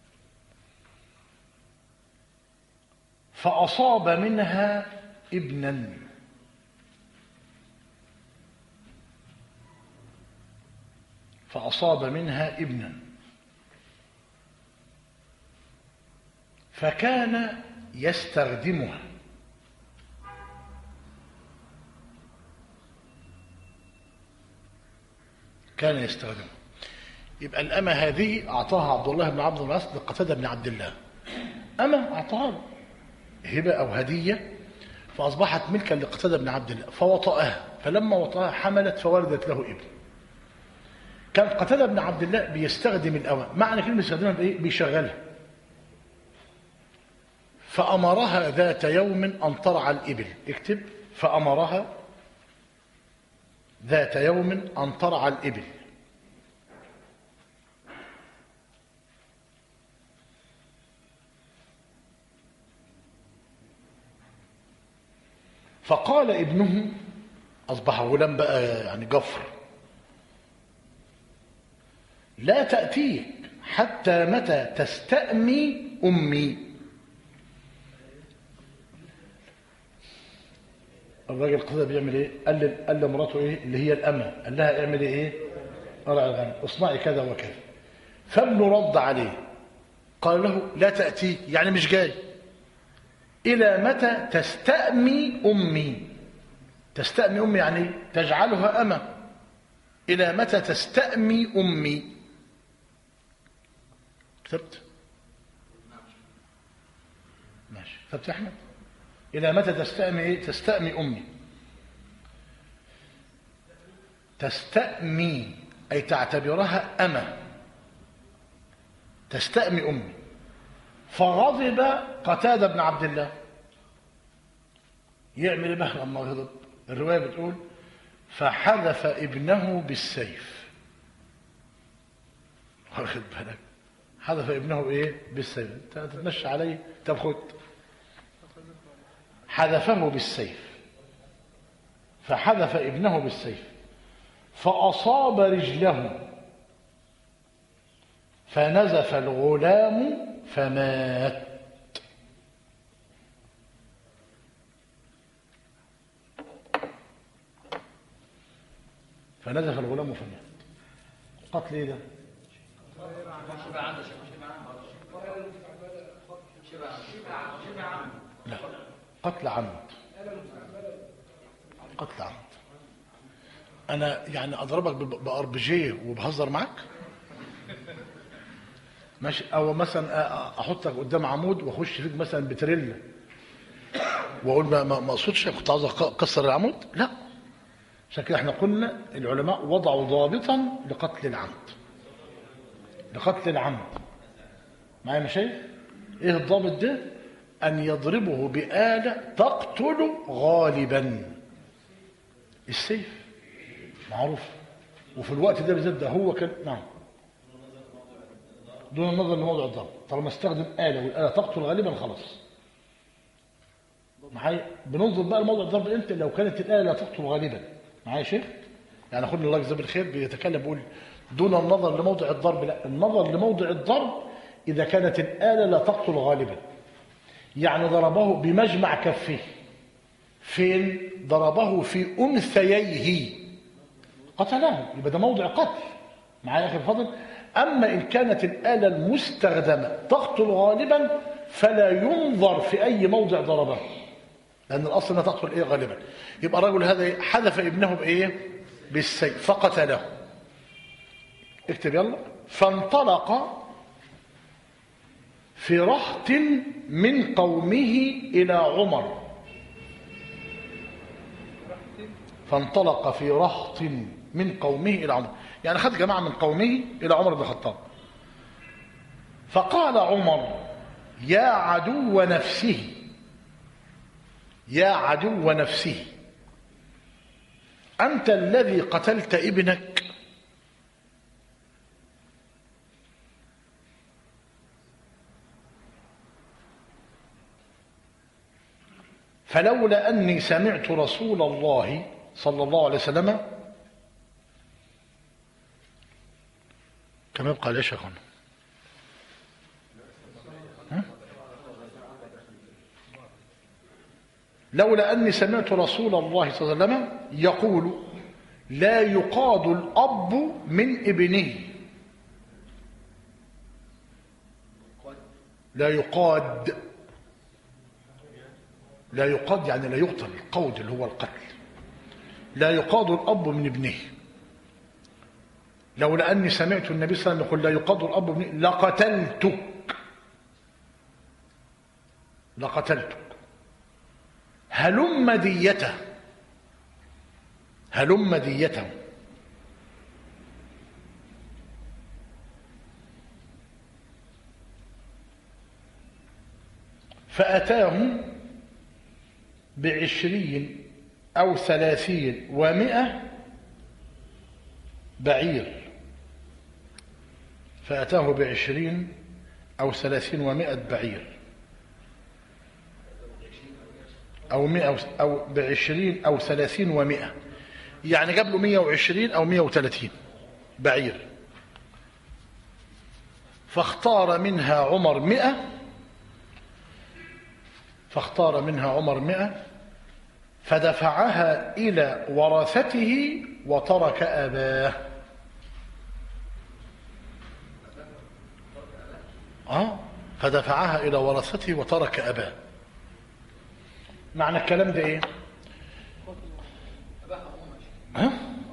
فأصاب منها ابنا. فأصاب منها ابنا فكان يستخدمها. كان يستخدمها. يبقى الأمة هذه أعطاها عبد الله بن عبد العاص لقتادة بن عبد الله. أمة أعطاها له هبة أو هدية، فأصبحت ملكا لقتادة بن عبد الله، فوطأها. فلما وطأها حملت فولدت له ابن. كان قتادة بن عبد الله بيستخدم الأمة. معنى كلمة يستخدمها بإيه؟ بيشغلها. فأمرها ذات يوم أن ترعى الإبل. اكتب: فأمرها ذات يوم أن ترعى الإبل. فقال ابنه، أصبح غلام بقى يعني جفر: لا تأتيك حتى متى تستأمي أمي. الراجل قتادة بيعمل ايه؟ قال قال لمراته ايه اللي هي الأمة، قال لها اعملي ايه؟ ارعي الغنم، اصنعي كذا وكذا. فابنه رد عليه قال له: لا تأتيك، يعني مش جاي. إلى متى تستأمي أمي؟ تستأمي أمي يعني تجعلها أمة. إلى متى تستأمي أمي؟ كتبت؟ ماشي، كتبت يا أحمد؟ إلى متى تستأمي إيه؟ تستأمي أمي. تستأمي أي تعتبرها أمة. تستأمي أمي. فغضب قتادة بن عبد الله. يعمل ايه بقى لما غضب؟ الرواية بتقول: فحذف ابنه بالسيف. واخد بالك؟ حذف ابنه بايه؟ بالسيف. انت تتمشى عليه؟ طب خد. حذفه بالسيف. فحذف ابنه بالسيف فأصاب رجله فنزف الغلام فمات. فنزف الغلام فمات. قتل ايه ده؟ لا، قتل عمد. قتل عمد. انا يعني اضربك بار بي جي وبهزر معاك ماشي، او مثلا احطك قدام عمود واخش فيك مثلا بتريلا واقول ما ما اقصدش، كنت عاوز اكسر العمود، لا. عشان كده احنا قلنا العلماء وضعوا ضابطا لقتل العمد، لقتل العمد معايا مشايخ. ايه الضابط ده؟ ان يضربه بآلة تقتل غالبا. السيف معروف، وفي الوقت ده بالذات ده هو كان نعم دون النظر لموضع الضرب، طالما استخدم آلة والآلة تقتل غالبا خلاص معايا. بننظر بقى لموضع الضرب امتى؟ لو كانت الآلة لا تقتل غالبا معايا شيخ. يعني اخونا الله يجزاه بالخير بيتكلم بيقول دون النظر لموضع الضرب، لا، النظر لموضع الضرب إذا كانت الآلة لا تقتل غالبا. يعني ضربه بمجمع كفه، فين؟ ضربه في أنثييه قتله، يبقى ده موضع قتل معايا يا أخي الفضل. أما إن كانت الآلة المستخدمة تقتل غالبا فلا ينظر في أي موضع ضربه، لأن الأصل أنها تقتل إيه غالبا. يبقى الرجل هذا حذف ابنه بإيه؟ بالسيف فقتله. اكتب يلا. فانطلق في رهط من قومه إلى عمر. فانطلق في رهط من قومه إلى عمر، يعني خد جماعة من قومه إلى عمر بن الخطاب. فقال عمر يا عدو نفسه، يا عدو نفسه، أنت الذي قتلت ابنك؟ فلولا أني سمعت رسول الله صلى الله عليه وسلم. كم يبقى ليش يا أخوان؟ لولا أني سمعت رسول الله صلى الله عليه وسلم يقول لا يقاد الأب من ابنه. لا يقاد، لا يقاد يعني لا يقتل، القود اللي هو القتل. لا يقاد الأب من ابنه. لولا أني سمعت النبي صلى الله عليه وسلم يقول لا يقاد الأب من ابنه لقتلتك، لقتلتك. هلم ديته، هلم ديته. فأتاه بعشرين أو ثلاثين ومئة بعير. فأتاه بعشرين أو ثلاثين ومئة بعير، أو مئة أو بعشرين أو ثلاثين ومئة، يعني جاب له مئة وعشرين أو مئة وثلاثين بعير. فاختار منها عمر مئة، فاختار منها عمر مئة فدفعها إلى ورثته وترك أباه. آه فدفعها إلى ورثته وترك أباه. معنى الكلام ده إيه؟ ها؟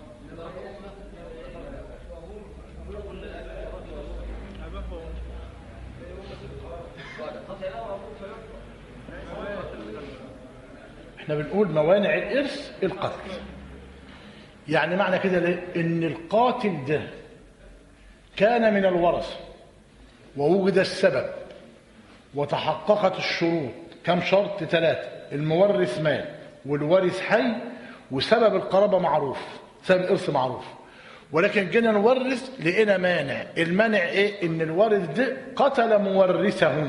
احنا بنقول موانع الإرث القتل. يعني معنى كده ليه؟ إن القاتل ده كان من الورثة ووجد السبب وتحققت الشروط. كم شرط؟ ثلاثة. المورث مات والوارث حي وسبب القرابة معروف، سبب الإرث معروف. ولكن جينا نورث لقينا مانع. المانع ايه؟ ان الوارث ده قتل مورثه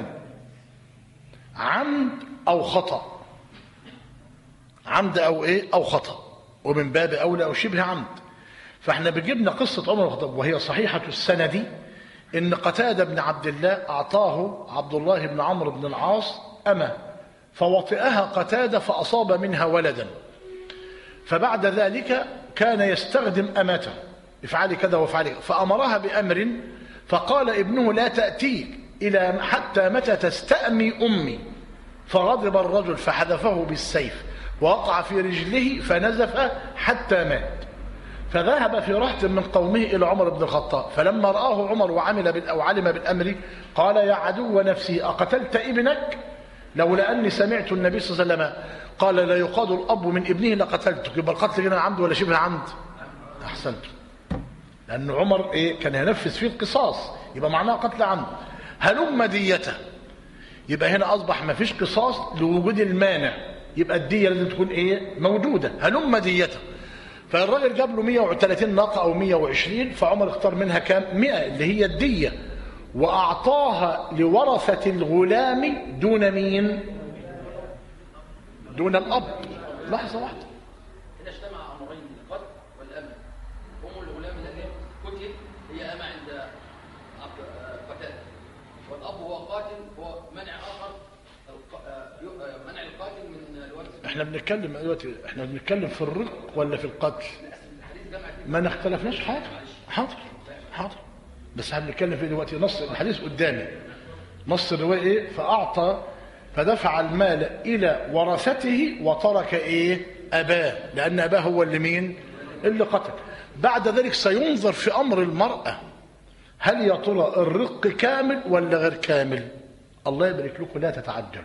عمد او خطأ، عمد او ايه او خطأ، ومن باب اولى او شبه عمد. فاحنا بجبنا قصة عمر بن الخطاب وهي صحيحة السند ان قتادة بن عبد الله اعطاه عبد الله بن عمرو بن العاص أمة فوطئها قتادة فأصاب منها ولدا. فبعد ذلك كان يستخدم أمته، افعلي كذا وافعلي كذا، فأمرها بأمر فقال ابنه لا تأتيك إلى حتى متى تستأمي أمي. فغضب الرجل فحذفه بالسيف ووقع في رجله فنزف حتى مات. فذهب في رهط من قومه إلى عمر بن الخطاب، فلما رآه عمر وعمل أو علم بالأمر قال يا عدو نفسي أقتلت ابنك؟ لولا أني سمعت النبي صلى الله عليه وسلم قال لا يقاد الأب من ابنه لقتلتك. يبقى القتل هنا عمد ولا شبه عمد؟ أحسنت، لأن عمر إيه كان ينفذ فيه القصاص، يبقى معناه قتل عمد. هلم ديته، يبقى هنا أصبح ما فيش قصاص لوجود المانع، يبقى الدية لازم تكون إيه موجودة. هلم ديته، فالراجل جاب له مئة وثلاثين ناقة أو مئة وعشرين، فعمر اختار منها كام؟ مئة اللي هي الدية، وأعطاها لورثة الغلام دون مين؟ دون الأب. لحظة واحدة، هنا اجتمع أمرين، القتل والأمن. أم الغلام الذي قتل هي أمة عند قتال، والأب هو قاتل، هو منع آخر، منع القاتل من الورث. احنا بنتكلم دلوقتي، احنا بنتكلم في الرق ولا في القتل؟ ما نختلفناش. حاضر حاضر حاضر، بس احنا بنتكلم في دلوقتي نص الحديث قدامي، نص الروايه ايه؟ فاعطى فدفع المال الى ورثته وترك ايه؟ اباه، لان اباه هو اللي مين؟ اللي قتل. بعد ذلك سينظر في امر المراه، هل يا ترى الرق كامل ولا غير كامل؟ الله يبارك لكم، لا تتعجلوا،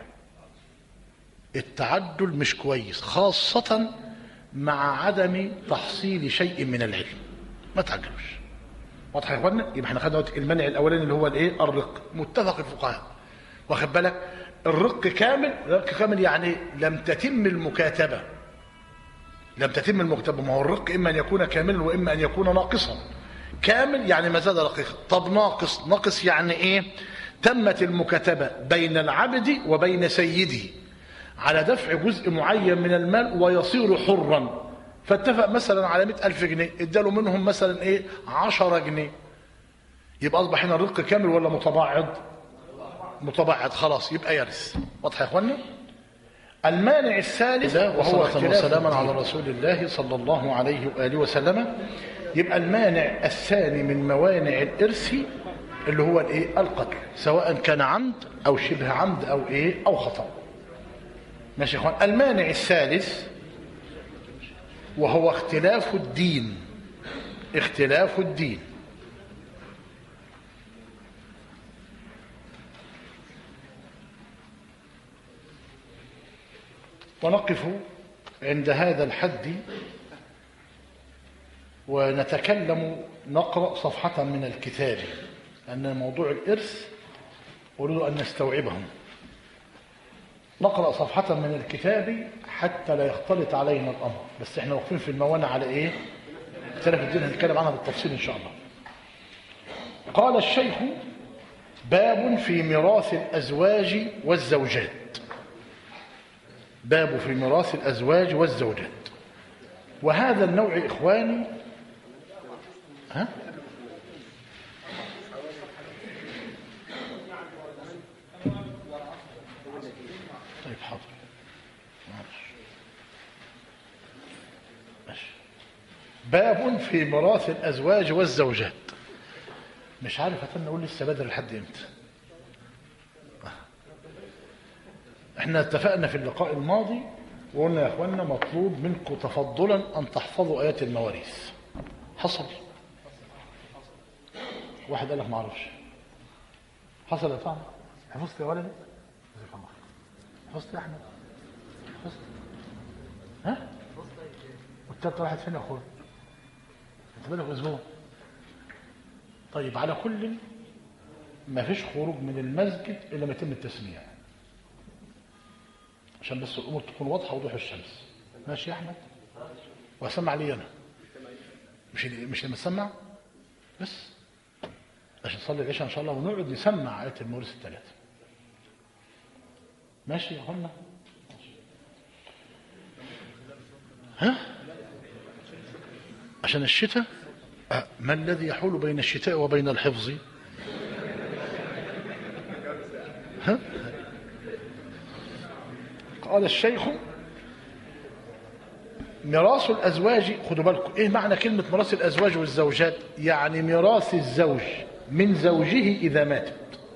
التعجل مش كويس، خاصة مع عدم تحصيل شيء من العلم، ما تعجلوش. واضح يا اخوانا؟ يبقى احنا خدنا المنع الاولاني اللي هو الايه؟ الرق، متفق الفقهاء، واخد بالك؟ الرق كامل، الرق كامل يعني لم تتم المكاتبة، لم تتم المكاتبة. ما هو الرق اما ان يكون كاملا واما ان يكون ناقصا. كامل يعني ما زاد رقيقا. طب ناقص، ناقص يعني ايه؟ تمت المكاتبة بين العبد وبين سيده على دفع جزء معين من المال ويصير حرا، فاتفق مثلا على مئة ألف جنيه، اداله منهم مثلا ايه؟ عشرة جنيه، يبقى اصبح هنا الرق كامل ولا متباعد؟ متباعد، خلاص يبقى يرث. واضح يا اخوانا؟ المانع الثالث وهو سلاما على رسول الله صلى الله عليه واله وسلم. يبقى المانع الثاني من موانع الارث اللي هو الايه؟ القتل، سواء كان عمد او شبه عمد او ايه؟ او خطأ. ماشي يا اخوان؟ المانع الثالث وهو اختلاف الدين، اختلاف الدين. ونقف عند هذا الحد ونتكلم، نقرأ صفحة من الكتاب، لأن موضوع الإرث أريد أن نستوعبهم. نقرأ صفحة من الكتاب حتى لا يختلط علينا الأمر، بس احنا واقفين في الموانع على ايه؟ اختلاف الدين، هنتكلم عنها بالتفصيل إن شاء الله. قال الشيخ: باب في ميراث الأزواج والزوجات. باب في ميراث الأزواج والزوجات. وهذا النوع إخواني، ها؟ طيب حاضر، ماشي. باب في ميراث الأزواج والزوجات. مش عارف هتن أقول لسه بدل لحد إمتى. احنا اتفقنا في اللقاء الماضي وقلنا يا اخوانا مطلوب منكم تفضلا ان تحفظوا ايات المواريث. حصل؟ واحد قال لك ما اعرفش. حصل يا طعم؟ حفظت يا ولدي؟ حفظت يا احمد؟ حفظت؟ ها؟ والتالتة راحت فين يا اخويا؟ انت بالك اسبوع. طيب على كل ما فيش خروج من المسجد الا ما يتم التسميع، عشان بس الامور تكون واضحه وضوح الشمس. ماشي يا احمد؟ وهسمع لي انا، مش مش لما تسمع بس عشان نصلي العشاء ان شاء الله ونقعد نسمع ايات المواريث الثلاثه. ماشي يا اخوانا؟ ها؟ عشان الشتاء. أه. ما الذي يحول بين الشتاء وبين الحفظ؟ ها؟ قال الشيخ: ميراث الأزواج. خدوا بالكم إيه معنى كلمة ميراث الأزواج والزوجات؟ يعني ميراث الزوج من زوجه إذا ماتت،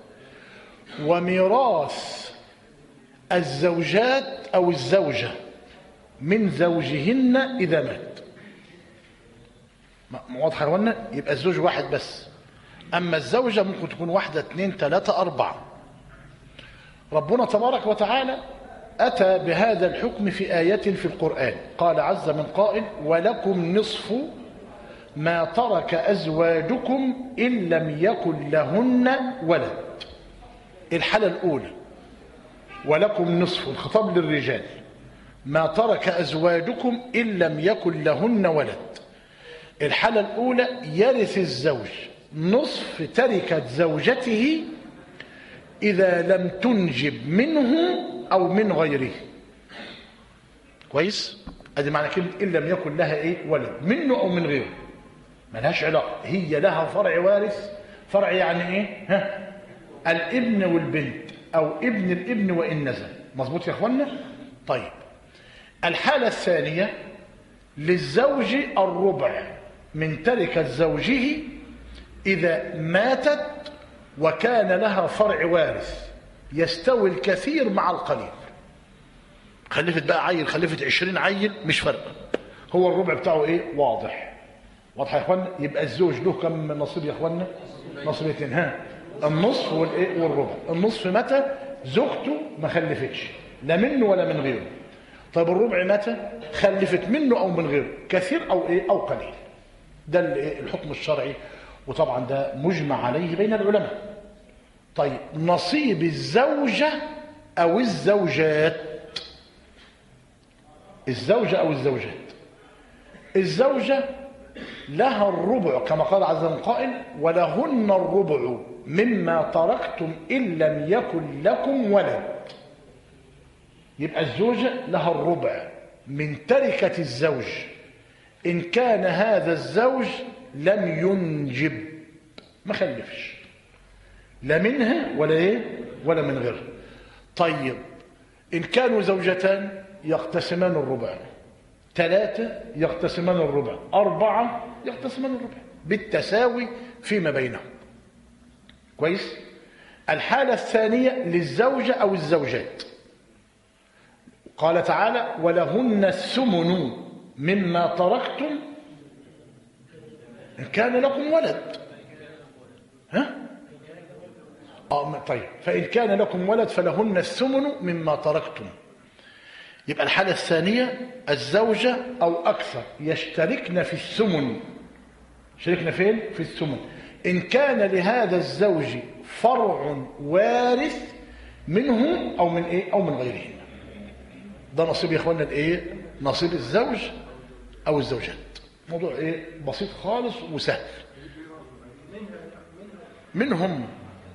وميراث الزوجات أو الزوجة من زوجهن إذا مات. واضحة يا اخوانا؟ يبقى الزوج واحد بس. أما الزوجة ممكن تكون واحدة اثنين ثلاثة أربعة. ربنا تبارك وتعالى أتى بهذا الحكم في آية في القرآن. قال عز من قائل: ولكم نصف ما ترك أزواجكم إن لم يكن لهن ولد. الحالة الأولى ولكم نصف، الخطاب للرجال، ما ترك أزواجكم إن لم يكن لهن ولد. الحالة الأولى يرث الزوج نصف تركة زوجته إذا لم تنجب منه أو من غيره. كويس؟ أدي معنى كلمة إن لم يكن لها إيه؟ ولد، منه أو من غيره، ملهاش علاقة، هي لها فرع وارث. فرع يعني إيه؟ ها؟ الابن والبنت أو ابن الابن وإن نزل. مظبوط يا إخوانا؟ طيب، الحالة الثانية للزوج الربع من تركة زوجه إذا ماتت وكان لها فرع وارث، يستوي الكثير مع القليل. خلفت بقى عيل، خلفت عشرين عيل، مش فارقة، هو الربع بتاعه إيه؟ واضح. واضح يا إخوانا؟ يبقى الزوج له كم نصيب يا إخوانا؟ نصيبتين. ها؟ النصف والإيه؟ والربع. النصف متى؟ زوجته ما خلفتش لا منه ولا من غيره. طيب الربع متى؟ خلفت منه أو من غيره، كثير أو إيه؟ أو قليل. ده الحكم الشرعي، وطبعا ده مجمع عليه بين العلماء. طيب نصيب الزوجة أو الزوجات. الزوجة أو الزوجات. الزوجة لها الربع كما قال عز وجل قائل: ولهن الربع مما تركتم إن لم يكن لكم ولد. يبقى الزوجة لها الربع من تركة الزوج إن كان هذا الزوج لم ينجب، ما خلفش لا منها ولا ايه ولا من غيرها. طيب إن كانوا زوجتان يقتسمان الربع، ثلاثة يقتسمان الربع، أربعة يقتسمان الربع بالتساوي فيما بينهم. كويس؟ الحالة الثانية للزوجة أو الزوجات. قال تعالى: ولهن الثمن مما تركتم إن كان لكم ولد. ها؟ آه طيب، فإن كان لكم ولد فلهن الثمن مما تركتم. يبقى الحالة الثانية الزوجة أو أكثر يشتركن في الثمن. شركنا فين؟ في الثمن. إن كان لهذا الزوج فرع وارث منه أو من إيه؟ أو من غيرهن. ده نصيب يا إخواننا الإيه؟ نصيب الزوج أو الزوجات. موضوع إيه؟ بسيط خالص وسهل. منهم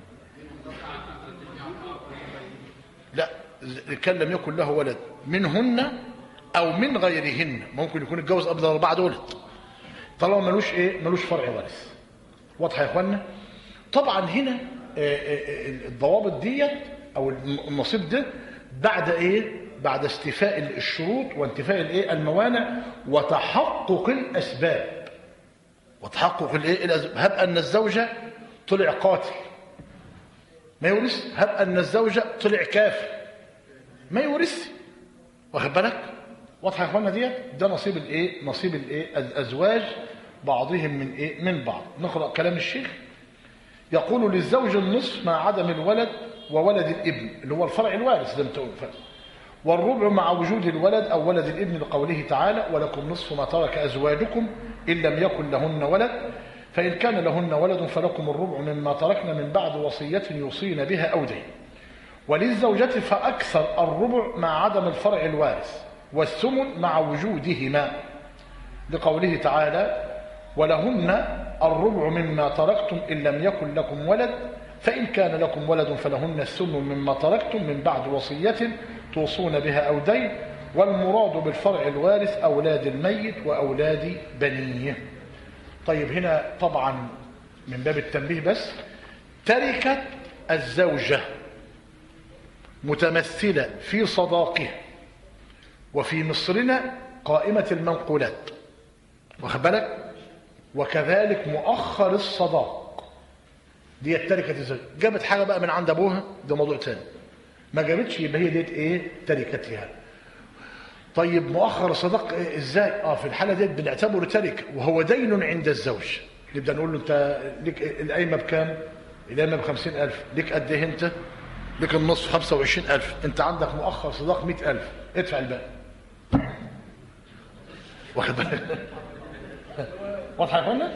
لا، كان لم يكن له ولد منهن أو من غيرهن. ممكن يكون الجوز قبل الأربعة دول طالما ملوش إيه؟ ملوش فرع وارث. واضحة يا إخواننا؟ طبعا هنا الضوابط ديت أو النصيب ده بعد إيه؟ بعد استيفاء الشروط وانتفاء الايه الموانع وتحقق الاسباب. وتحقق الايه الاسباب. هب ان الزوجه طلع قاتل ما يورث، هب ان الزوجه طلع كافر ما يورث. واخد بالك؟ واضحه يا اخوانا ديت؟ ده نصيب الايه؟ نصيب الايه؟ الازواج بعضهم من ايه؟ من بعض. نقرا كلام الشيخ. يقول: للزوج النصف مع عدم الولد وولد الابن، اللي هو الفرع الوارث زي ما تقول، والربع مع وجود الولد أو ولد الابن لقوله تعالى: ولكم نصف ما ترك أزواجكم إن لم يكن لهن ولد، فإن كان لهن ولد فلكم الربع مما تركن من بعد وصية يوصين بها أو دين. وللزوجة فأكثر الربع مع عدم الفرع الوارث، والثمن مع وجودهما لقوله تعالى: ولهن الربع مما تركتم إن لم يكن لكم ولد، فإن كان لكم ولد فلهن الثمن مما تركتم من بعد وصية توصون بها أو دين. والمراد بالفرع الوارث أولاد الميت وأولاد بنيه. طيب هنا طبعا من باب التنبيه بس، تركة الزوجة متمثلة في صداقها، وفي مصرنا قائمة المنقولات، واخد بالك؟ وكذلك مؤخر الصداق دي تركة الزوجة. جابت حاجة بقى من عند أبوها ده موضوع تاني، ما جابتش يبقى هي ديت ايه؟ تركتها. طيب مؤخر الصداق ازاي؟ اه في الحاله ديت بنعتبره تركه وهو دين عند الزوج. نبدا نقول له انت ليك القايمه بكام؟ القايمه ب خمسين ألف، ليك قد ايه انت؟ ليك النصف خمسة وعشرين ألف، انت عندك مؤخر صداق مئة ألف، ادفع الباقي. واخد بالك؟ واضحه يا اخوانا؟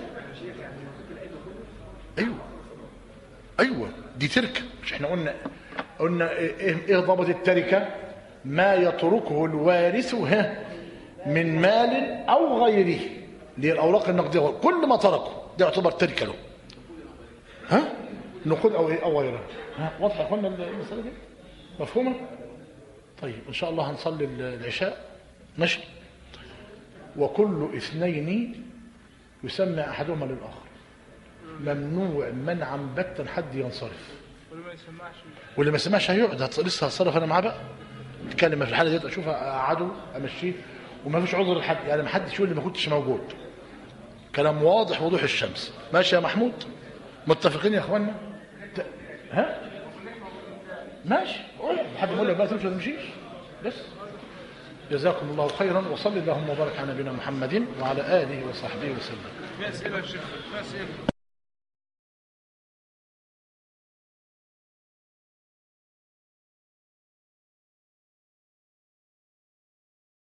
ايوه ايوه دي تركه. مش احنا قلنا قلنا ايه, إيه ضابط التركه؟ ما يتركه الوارث من مال او غيره، اللي هي الاوراق النقديه، كل ما تركه ده يعتبر تركه له. ها؟ نقود او ايه او غيره. ها واضحه يا اخوانا المساله دي؟ مفهومه؟ طيب ان شاء الله هنصلي العشاء ماشي. وكل اثنين يسمى احدهما للاخر، ممنوع منعا باتا حد ينصرف. واللي ما يسمعش واللي ما سمعش هيقعد، لسه هتصرف انا معاه بقى. اتكلم في الحاله ديت اشوف اقعده امشيه وما فيش عذر لحد، يعني ما حدش يقول لي ما كنتش موجود. كلام واضح وضوح الشمس. ماشي يا محمود؟ متفقين يا اخوانا؟ ت... ها؟ ماشي. حد يقول لك بقى تمشي ولا تمشيش؟ بس. جزاكم الله خيرا وصلي اللهم وبارك على نبينا محمد وعلى اله وصحبه وسلم. في اسئله يا شيخ، في اسئله.